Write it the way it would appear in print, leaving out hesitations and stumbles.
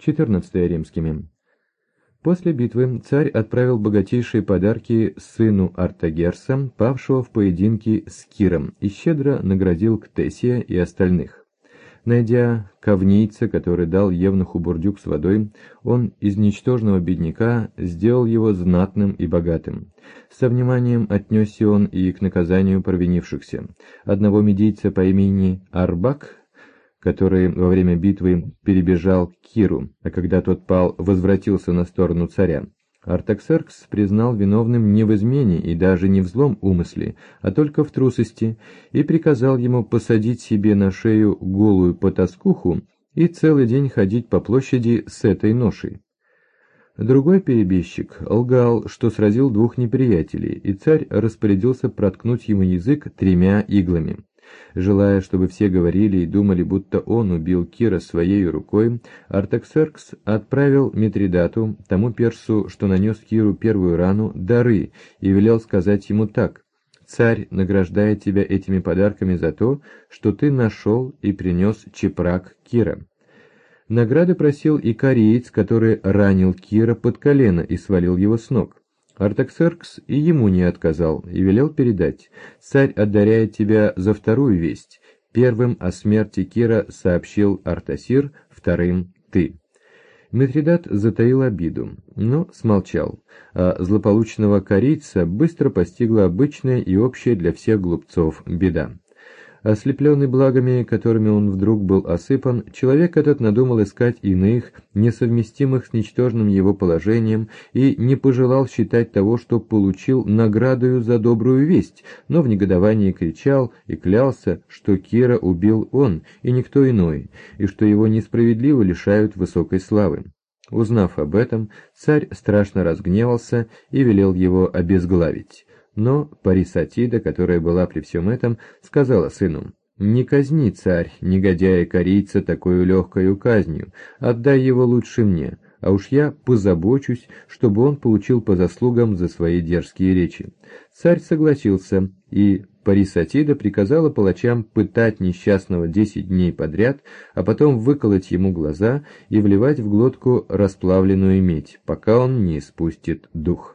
14 римскими. После битвы царь отправил богатейшие подарки сыну Артагерса, павшего в поединке с Киром, и щедро наградил Ктесия и остальных. Найдя кавнийца, который дал евнуху бурдюк с водой, он из ничтожного бедняка сделал его знатным и богатым. Со вниманием отнесся он и к наказанию провинившихся. Одного медийца по имени Арбак, который во время битвы перебежал к Киру, а когда тот пал, возвратился на сторону царя, Артаксеркс признал виновным не в измене и даже не в злом умысле, а только в трусости, и приказал ему посадить себе на шею голую потаскуху и целый день ходить по площади с этой ношей. Другой перебежчик лгал, что сразил двух неприятелей, и царь распорядился проткнуть ему язык 3 иглами. Желая, чтобы все говорили и думали, будто он убил Кира своей рукой, Артаксеркс отправил Митридату, тому персу, что нанес Киру первую рану, дары, и велел сказать ему так: «Царь награждает тебя этими подарками за то, что ты нашел и принес чепрак Кира». Награды просил и кореец, который ранил Кира под колено и свалил его с ног. Артаксеркс и ему не отказал и велел передать: «Царь одаряет тебя за вторую весть. Первым о смерти Кира сообщил Артасир, вторым — ты». Митридат затаил обиду, но смолчал, а злополучного корейца быстро постигла обычная и общая для всех глупцов беда. Ослепленный благами, которыми он вдруг был осыпан, человек этот надумал искать иных, несовместимых с ничтожным его положением, и не пожелал считать того, что получил наградою за добрую весть, но в негодовании кричал и клялся, что Кира убил он, и никто иной, и что его несправедливо лишают высокой славы. Узнав об этом, царь страшно разгневался и велел его обезглавить. Но Парисатида, которая была при всем этом, сказала сыну: «Не казни, царь, негодяя-корейца такою легкою казнью, отдай его лучше мне, а уж я позабочусь, чтобы он получил по заслугам за свои дерзкие речи». Царь согласился, и Парисатида приказала палачам пытать несчастного 10 дней подряд, а потом выколоть ему глаза и вливать в глотку расплавленную медь, пока он не испустит дух.